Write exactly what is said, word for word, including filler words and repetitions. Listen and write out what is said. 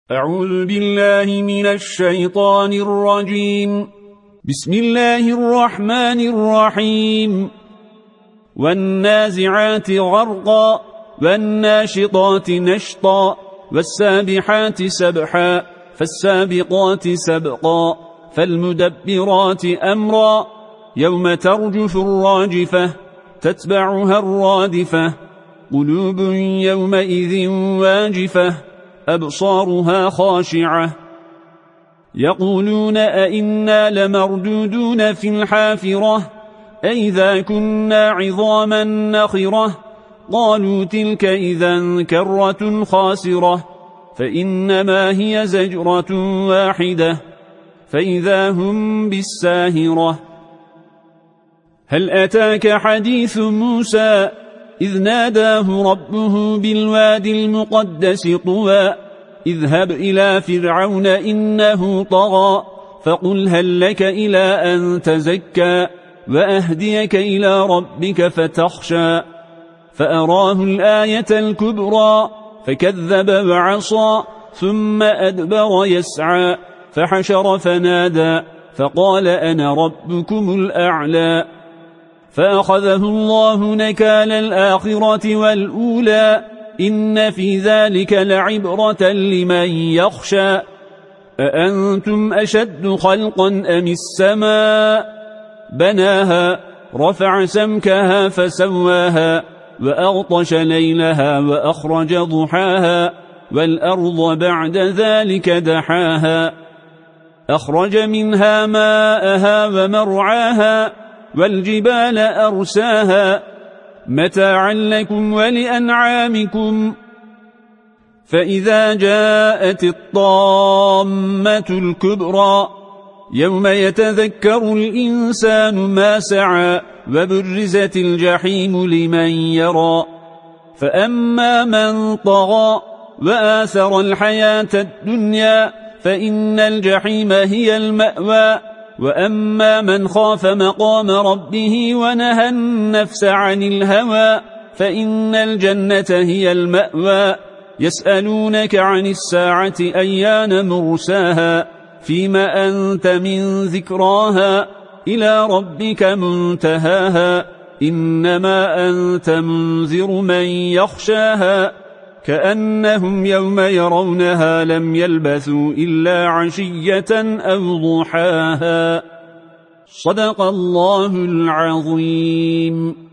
أعوذ بالله من الشيطان الرجيم. بسم الله الرحمن الرحيم. والنازعات غرقا والناشطات نشطا والسابحات سبحا فالسابقات سبقا فالمدبرات أمرا يوم ترجف الراجفة تتبعها الرادفة قلوب يومئذ واجفة أبصارها خاشعة يقولون أئنا لمردودون في الحافرة أئذا كنا عظاما نخرة قالوا تلك إذا كرة خاسرة فإنما هي زجرة واحدة فإذا هم بالساهرة. هل أتاك حديث موسى إذ ناداه ربه بالوادي المقدس طوى اذهب إلى فرعون إنه طغى فقل هل لك إلى أن تزكى وأهديك إلى ربك فتخشى فأراه الآية الكبرى فكذب وعصى ثم أدبر يسعى فحشر فنادى فقال أنا ربكم الأعلى فأخذه الله نكال الآخرة والأولى إن في ذلك لعبرة لمن يخشى. أأنتم أشد خلقا أم السماء بناها رفع سمكها فسواها وأغطش ليلها وأخرج ضحاها والأرض بعد ذلك دحاها أخرج منها ماءها ومرعاها والجبال أرساها متاعا لكم ولأنعامكم. فإذا جاءت الطامة الكبرى يوم يتذكر الإنسان ما سعى وبرزت الجحيم لمن يرى فأما من طغى وآثر الحياة الدنيا فإن الجحيم هي المأوى وأما من خاف مقام ربه ونهى النفس عن الهوى فإن الجنة هي المأوى. يسألونك عن الساعة أيان مرساها فيما أنت من ذكراها إلى ربك منتهاها إنما أنت منذر من يخشاها كأنهم يوم يرونها لم يلبثوا إلا عشية أو ضحاها. صدق الله العظيم.